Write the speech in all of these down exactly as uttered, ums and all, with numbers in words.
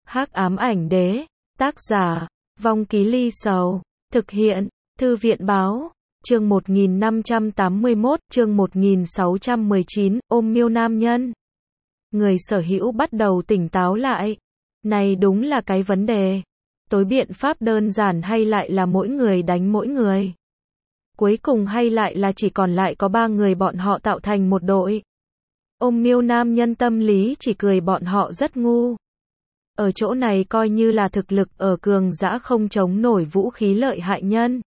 Hắc ám ảnh đế, tác giả, Vong Ký Ly Sầu, thực hiện, Thư viện báo, chương một nghìn năm trăm tám mươi mốt, chương một nghìn sáu trăm mười chín, ôm miêu nam nhân. Người sở hữu bắt đầu tỉnh táo lại. Này đúng là cái vấn đề. Tối biện pháp đơn giản hay lại là mỗi người đánh mỗi người? Cuối cùng hay lại là chỉ còn lại có ba người bọn họ tạo thành một đội? Ôm miêu nam nhân tâm lý chỉ cười bọn họ rất ngu. Ở chỗ này coi như là thực lực ở cường dã không chống nổi vũ khí lợi hại nhân.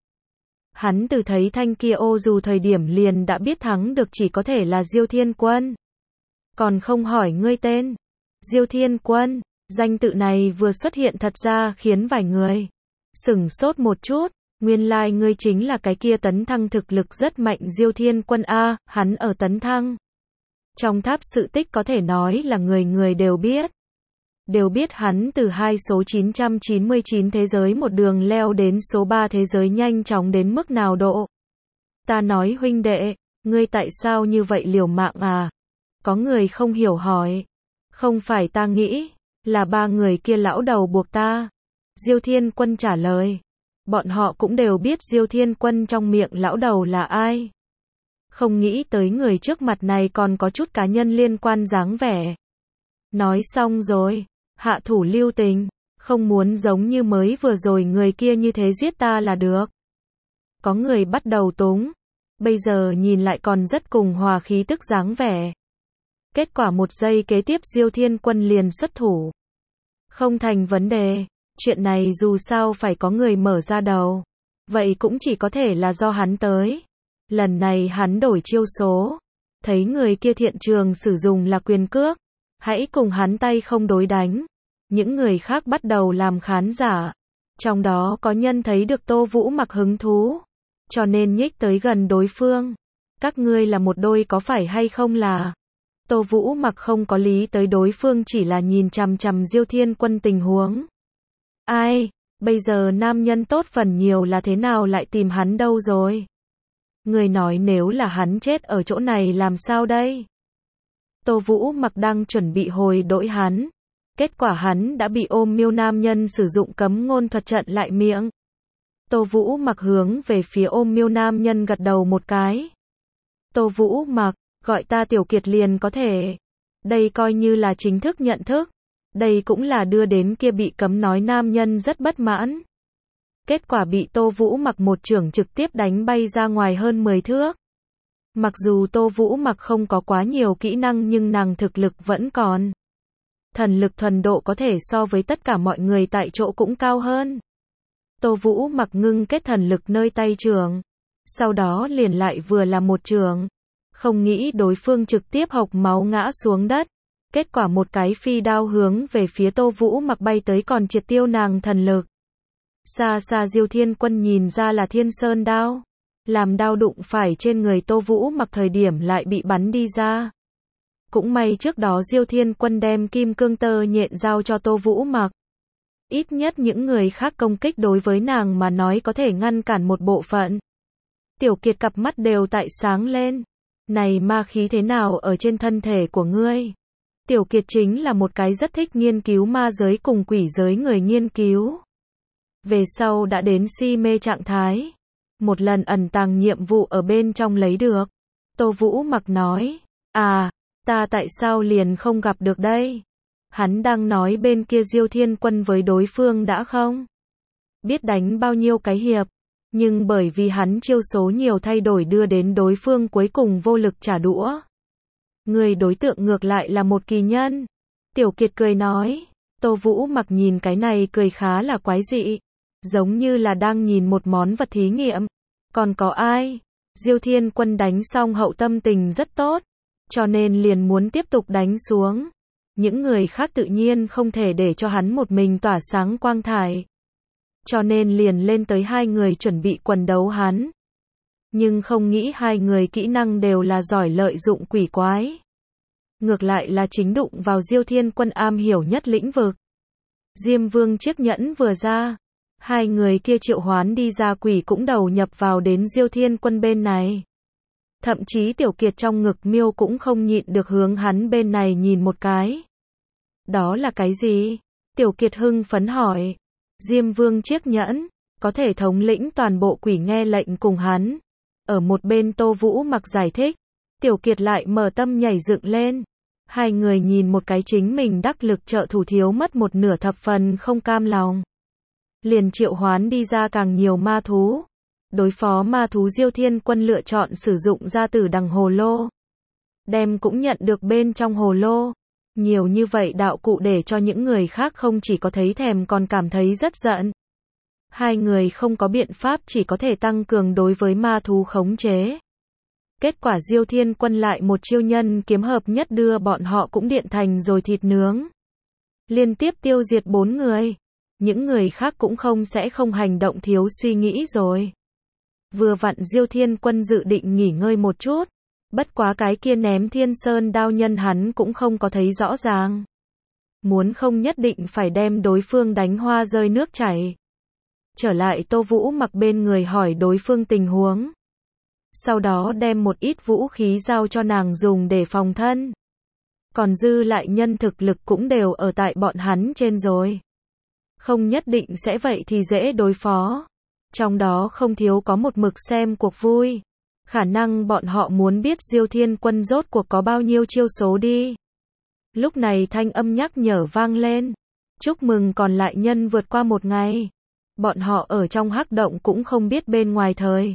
Hắn từ thấy thanh kia ô dù thời điểm liền đã biết thắng được chỉ có thể là Diêu Thiên Quân. Còn không hỏi ngươi tên. Diêu Thiên Quân, danh tự này vừa xuất hiện thật ra khiến vài người sửng sốt một chút. Nguyên lai like ngươi chính là cái kia tấn thăng thực lực rất mạnh Diêu Thiên Quân a, hắn ở tấn thăng. Trong tháp sự tích có thể nói là người người đều biết. Đều biết hắn từ hai số chín trăm chín mươi chín thế giới một đường leo đến số ba thế giới nhanh chóng đến mức nào độ. Ta nói huynh đệ, ngươi tại sao như vậy liều mạng à? Có người không hiểu hỏi. Không phải ta nghĩ, là ba người kia lão đầu buộc ta. Diêu Thiên Quân trả lời. Bọn họ cũng đều biết Diêu Thiên Quân trong miệng lão đầu là ai. Không nghĩ tới người trước mặt này còn có chút cá nhân liên quan dáng vẻ. Nói xong rồi, hạ thủ lưu tình, không muốn giống như mới vừa rồi người kia như thế giết ta là được. Có người bắt đầu túng, bây giờ nhìn lại còn rất cùng hòa khí tức dáng vẻ. Kết quả một giây kế tiếp Diêu Thiên Quân liền xuất thủ. Không thành vấn đề, chuyện này dù sao phải có người mở ra đầu. Vậy cũng chỉ có thể là do hắn tới. Lần này hắn đổi chiêu số. Thấy người kia thiện trường sử dụng là quyền cước. Hãy cùng hắn tay không đối đánh. Những người khác bắt đầu làm khán giả. Trong đó có nhân thấy được Tô Vũ Mặc hứng thú. Cho nên nhích tới gần đối phương. Các ngươi là một đôi có phải hay không là? Tô Vũ Mặc không có lý tới đối phương chỉ là nhìn chằm chằm Diêu Thiên Quân tình huống. Ai, bây giờ nam nhân tốt phần nhiều là thế nào lại tìm hắn đâu rồi? Người nói nếu là hắn chết ở chỗ này làm sao đây? Tô Vũ Mặc đang chuẩn bị hồi đổi hắn. Kết quả hắn đã bị ôm miêu nam nhân sử dụng cấm ngôn thuật trận lại miệng. Tô Vũ Mặc hướng về phía ôm miêu nam nhân gật đầu một cái. Tô Vũ Mặc, gọi ta Tiểu Kiệt liền có thể. Đây coi như là chính thức nhận thức. Đây cũng là đưa đến kia bị cấm nói nam nhân rất bất mãn. Kết quả bị Tô Vũ Mặc một chưởng trực tiếp đánh bay ra ngoài hơn mười thước. Mặc dù Tô Vũ Mặc không có quá nhiều kỹ năng nhưng nàng thực lực vẫn còn. Thần lực thuần độ có thể so với tất cả mọi người tại chỗ cũng cao hơn. Tô Vũ Mặc ngưng kết thần lực nơi tay trường. Sau đó liền lại vừa là một trường. Không nghĩ đối phương trực tiếp hộc máu ngã xuống đất. Kết quả một cái phi đao hướng về phía Tô Vũ Mặc bay tới còn triệt tiêu nàng thần lực. Xa xa Diêu Thiên Quân nhìn ra là Thiên Sơn đao. Làm đao đụng phải trên người Tô Vũ Mặc thời điểm lại bị bắn đi ra. Cũng may trước đó Diêu Thiên Quân đem kim cương tơ nhện giao cho Tô Vũ Mặc. Ít nhất những người khác công kích đối với nàng mà nói có thể ngăn cản một bộ phận. Tiểu Kiệt cặp mắt đều tại sáng lên. Này ma khí thế nào ở trên thân thể của ngươi? Tiểu Kiệt chính là một cái rất thích nghiên cứu ma giới cùng quỷ giới người nghiên cứu. Về sau đã đến si mê trạng thái. Một lần ẩn tàng nhiệm vụ ở bên trong lấy được. Tô Vũ Mặc nói, à, ta tại sao liền không gặp được đây? Hắn đang nói bên kia Diêu Thiên Quân với đối phương đã không biết đánh bao nhiêu cái hiệp. Nhưng bởi vì hắn chiêu số nhiều thay đổi đưa đến đối phương cuối cùng vô lực trả đũa. Người đối tượng ngược lại là một kỳ nhân. Tiểu Kiệt cười nói. Tô Vũ Mặc nhìn cái này cười khá là quái dị. Giống như là đang nhìn một món vật thí nghiệm. Còn có ai? Diêu Thiên Quân đánh xong hậu tâm tình rất tốt. Cho nên liền muốn tiếp tục đánh xuống. Những người khác tự nhiên không thể để cho hắn một mình tỏa sáng quang thải. Cho nên liền lên tới hai người chuẩn bị quần đấu hắn. Nhưng không nghĩ hai người kỹ năng đều là giỏi lợi dụng quỷ quái. Ngược lại là chính đụng vào Diêu Thiên Quân am hiểu nhất lĩnh vực. Diêm Vương chiếc nhẫn vừa ra. Hai người kia triệu hoán đi ra quỷ cũng đầu nhập vào đến Diêu Thiên Quân bên này. Thậm chí Tiểu Kiệt trong ngực miêu cũng không nhịn được hướng hắn bên này nhìn một cái. Đó là cái gì? Tiểu Kiệt hưng phấn hỏi. Diêm Vương chiếc nhẫn, có thể thống lĩnh toàn bộ quỷ nghe lệnh cùng hắn. Ở một bên Tô Vũ Mặc giải thích. Tiểu Kiệt lại mở tâm nhảy dựng lên. Hai người nhìn một cái chính mình đắc lực trợ thủ thiếu mất một nửa thập phần không cam lòng. Liền triệu hoán đi ra càng nhiều ma thú. Đối phó ma thú Diêu Thiên Quân lựa chọn sử dụng ra tử đằng hồ lô. Đem cũng nhận được bên trong hồ lô. Nhiều như vậy đạo cụ để cho những người khác không chỉ có thấy thèm còn cảm thấy rất giận. Hai người không có biện pháp chỉ có thể tăng cường đối với ma thú khống chế. Kết quả Diêu Thiên Quân lại một chiêu nhân kiếm hợp nhất đưa bọn họ cũng điện thành rồi thịt nướng. Liên tiếp tiêu diệt bốn người. Những người khác cũng không sẽ không hành động thiếu suy nghĩ rồi. Vừa vặn Diêu Thiên Quân dự định nghỉ ngơi một chút. Bất quá cái kia ném Thiên Sơn đao nhân hắn cũng không có thấy rõ ràng. Muốn không nhất định phải đem đối phương đánh hoa rơi nước chảy. Trở lại Tô Vũ Mặc bên người hỏi đối phương tình huống. Sau đó đem một ít vũ khí giao cho nàng dùng để phòng thân. Còn dư lại nhân thực lực cũng đều ở tại bọn hắn trên rồi. Không nhất định sẽ vậy thì dễ đối phó. Trong đó không thiếu có một mực xem cuộc vui. Khả năng bọn họ muốn biết Diêu Thiên Quân rốt cuộc có bao nhiêu chiêu số đi. Lúc này thanh âm nhắc nhở vang lên. Chúc mừng còn lại nhân vượt qua một ngày. Bọn họ ở trong hắc động cũng không biết bên ngoài thời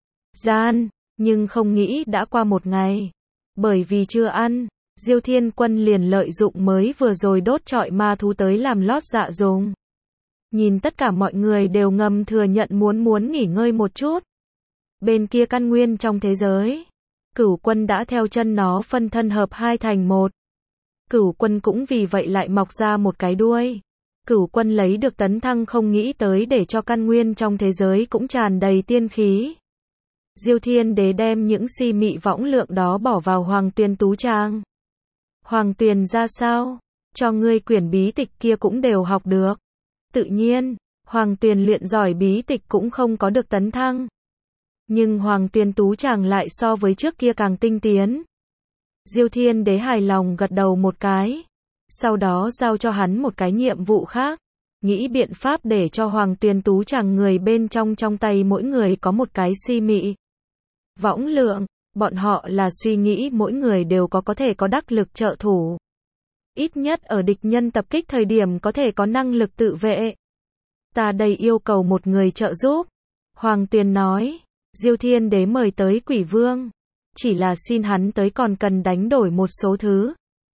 gian, nhưng không nghĩ đã qua một ngày. Bởi vì chưa ăn, Diêu Thiên Quân liền lợi dụng mới vừa rồi đốt trọi ma thú tới làm lót dạ dùng. Nhìn tất cả mọi người đều ngầm thừa nhận muốn muốn nghỉ ngơi một chút. Bên kia căn nguyên trong thế giới, Cửu Quân đã theo chân nó phân thân hợp hai thành một. Cửu Quân cũng vì vậy lại mọc ra một cái đuôi. Cửu Quân lấy được tấn thăng không nghĩ tới để cho căn nguyên trong thế giới cũng tràn đầy tiên khí. Diêu Thiên Đế đem những si mị võng lượng đó bỏ vào Hoàng Tuyền Tú Trang. Hoàng Tuyền ra sao? Cho ngươi quyển bí tịch kia cũng đều học được. Tự nhiên, Hoàng Tuyền luyện giỏi bí tịch cũng không có được tấn thăng. Nhưng Hoàng Tuyền Tú Trang lại so với trước kia càng tinh tiến. Diêu Thiên Đế hài lòng gật đầu một cái. Sau đó giao cho hắn một cái nhiệm vụ khác. Nghĩ biện pháp để cho Hoàng Tuyền Tú Trang người bên trong trong tay mỗi người có một cái si mị võng lượng. Bọn họ là suy nghĩ mỗi người đều có có thể có đắc lực trợ thủ. Ít nhất ở địch nhân tập kích thời điểm có thể có năng lực tự vệ. Ta đây yêu cầu một người trợ giúp. Hoàng Tuyền nói. Diêu Thiên Đế mời tới Quỷ Vương. Chỉ là xin hắn tới còn cần đánh đổi một số thứ.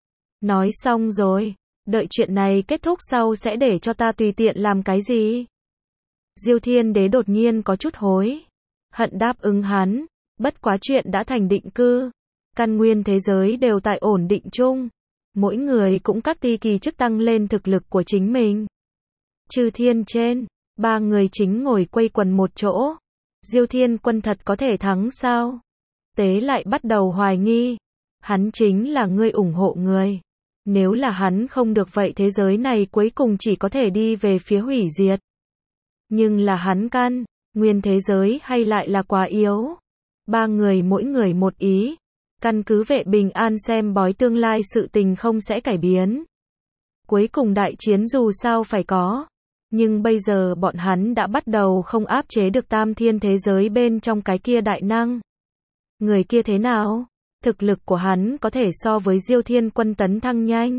Nói xong rồi. Đợi chuyện này kết thúc sau sẽ để cho ta tùy tiện làm cái gì. Diêu Thiên Đế đột nhiên có chút hối hận đáp ứng hắn. Bất quá chuyện đã thành định cư. Căn nguyên thế giới đều tại ổn định chung. Mỗi người cũng các ti kỳ chức tăng lên thực lực của chính mình. Chư thiên trên, ba người chính ngồi quây quần một chỗ. Diêu Thiên Quân thật có thể thắng sao? Tế lại bắt đầu hoài nghi. Hắn chính là người ủng hộ người. Nếu là hắn không được vậy thế giới này cuối cùng chỉ có thể đi về phía hủy diệt. Nhưng là hắn căn, nguyên thế giới hay lại là quá yếu. Ba người mỗi người một ý. Căn cứ vệ bình an xem bói tương lai sự tình không sẽ cải biến. Cuối cùng đại chiến dù sao phải có. Nhưng bây giờ bọn hắn đã bắt đầu không áp chế được tam thiên thế giới bên trong cái kia đại năng. Người kia thế nào? Thực lực của hắn có thể so với Diêu Thiên Quân tấn thăng nhanh.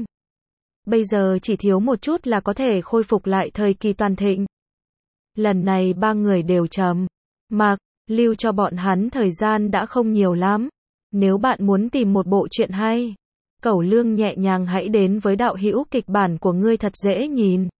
Bây giờ chỉ thiếu một chút là có thể khôi phục lại thời kỳ toàn thịnh. Lần này ba người đều trầm mặc, lưu cho bọn hắn thời gian đã không nhiều lắm. Nếu bạn muốn tìm một bộ truyện hay, Cẩu Lương nhẹ nhàng hãy đến với đạo hữu kịch bản của ngươi thật dễ nhìn.